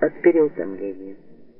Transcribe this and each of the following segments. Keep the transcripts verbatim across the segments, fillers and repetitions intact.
от переутомления.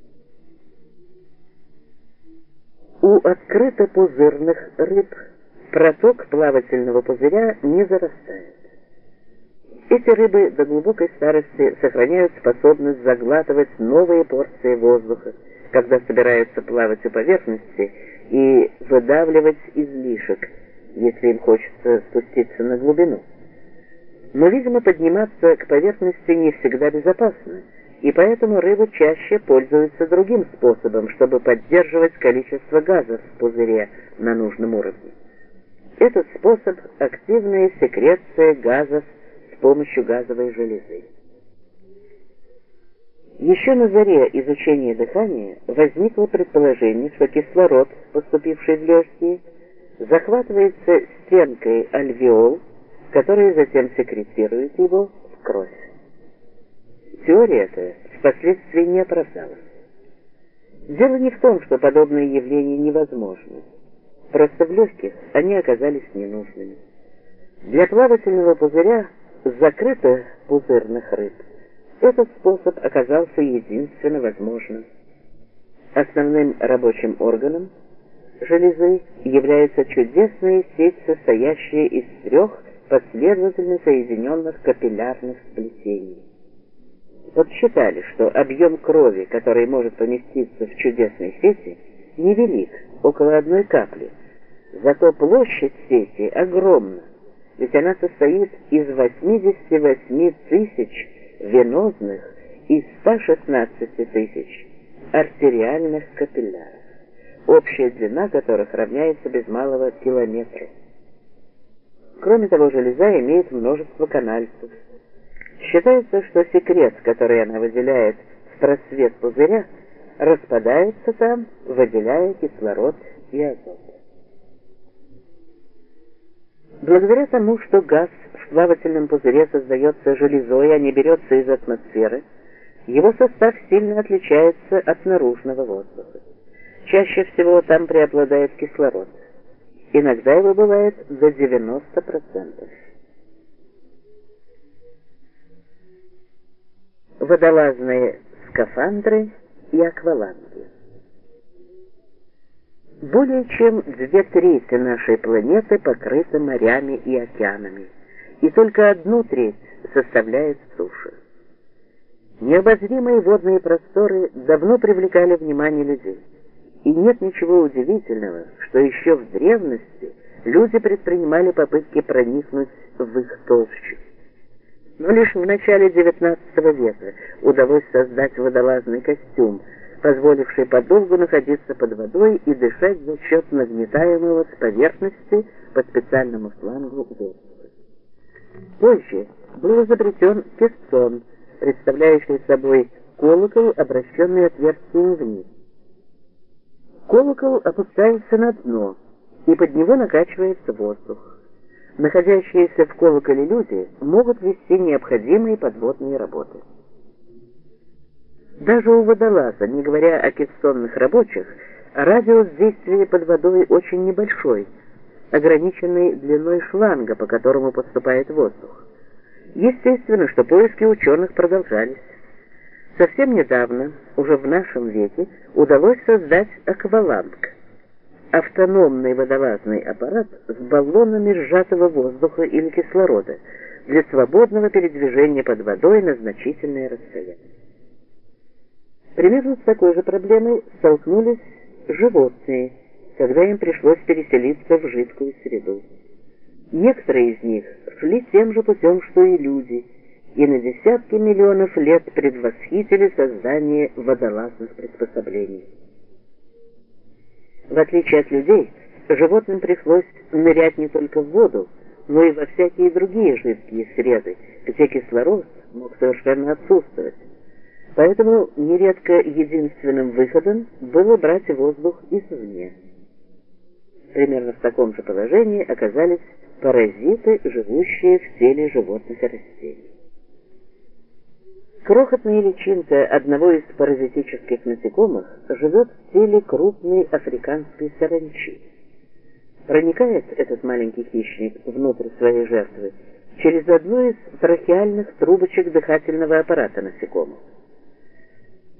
У открытопузырных рыб проток плавательного пузыря не зарастает. Эти рыбы до глубокой старости сохраняют способность заглатывать новые порции воздуха, когда собираются плавать у поверхности, и выдавливать излишек, если им хочется спуститься на глубину. Но, видимо, подниматься к поверхности не всегда безопасно, и поэтому рыбы чаще пользуются другим способом, чтобы поддерживать количество газов в пузыре на нужном уровне. Этот способ – активная секреция газов с помощью газовой железы. Еще на заре изучения дыхания возникло предположение, что кислород, поступивший в легкие, захватывается стенкой альвеол, которые затем секретируют его в кровь. Теория эта впоследствии не оправдалась. Дело не в том, что подобные явления невозможны. Просто в легких они оказались ненужными. Для плавательного пузыря закрытопузырных рыб этот способ оказался единственно возможным. Основным рабочим органом железы является чудесная сеть, состоящая из трех последовательно соединенных капиллярных сплетений. Подсчитали, что объем крови, который может поместиться в чудесной сети, невелик, около одной капли. Зато площадь сети огромна, ведь она состоит из восьмидесяти восьми тысяч венозных и ста шестнадцати тысяч артериальных капилляров, общая длина которых равняется без малого километру. Кроме того, железа имеет множество канальцев. Считается, что секрет, который она выделяет в просвет пузыря, распадается там, выделяя кислород и азот. Благодаря тому, что газ в плавательном пузыре создается железой, а не берется из атмосферы, его состав сильно отличается от наружного воздуха. Чаще всего там преобладает кислород. Иногда его бывает до девяноста процентов. Водолазные скафандры и акваланги. Более чем две трети нашей планеты покрыты морями и океанами, и только одну треть составляет суша. Необозримые водные просторы давно привлекали внимание людей, и нет ничего удивительного, что еще в древности люди предпринимали попытки проникнуть в их толщу. Но лишь в начале девятнадцатого века удалось создать водолазный костюм, позволивший подолгу находиться под водой и дышать за счет нагнетаемого с поверхности по специальному шлангу воздуха. Позже был изобретен кессон, представляющий собой колокол, обращенный отверстием вниз. Колокол опускается на дно, и под него накачивается воздух. Находящиеся в колоколе люди могут вести необходимые подводные работы. Даже у водолаза, не говоря о кессонных рабочих, радиус действия под водой очень небольшой, ограниченный длиной шланга, по которому поступает воздух. Естественно, что поиски ученых продолжались. Совсем недавно, уже в нашем веке, удалось создать акваланг – автономный водолазный аппарат с баллонами сжатого воздуха или кислорода для свободного передвижения под водой на значительное расстояние. Примерно с такой же проблемой столкнулись животные, когда им пришлось переселиться в жидкую среду. Некоторые из них шли тем же путем, что и люди, и на десятки миллионов лет предвосхитили создание водолазных приспособлений. В отличие от людей, животным пришлось нырять не только в воду, но и во всякие другие жидкие среды, где кислород мог совершенно отсутствовать. Поэтому нередко единственным выходом было брать воздух извне. Примерно в таком же положении оказались паразиты, живущие в теле животных и растений. Крохотная личинка одного из паразитических насекомых живет в теле крупной африканской саранчи. Проникает этот маленький хищник внутрь своей жертвы через одну из трахеальных трубочек дыхательного аппарата насекомых.